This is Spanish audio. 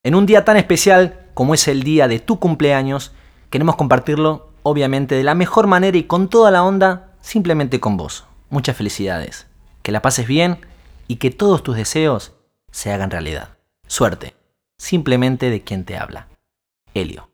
En un día tan especial como es el día de tu cumpleaños, queremos compartirlo, obviamente, de la mejor manera y con toda la onda, simplemente con vos. Muchas felicidades, que la pases bien y que todos tus deseos se hagan realidad. Suerte, simplemente de quien te habla. Helio.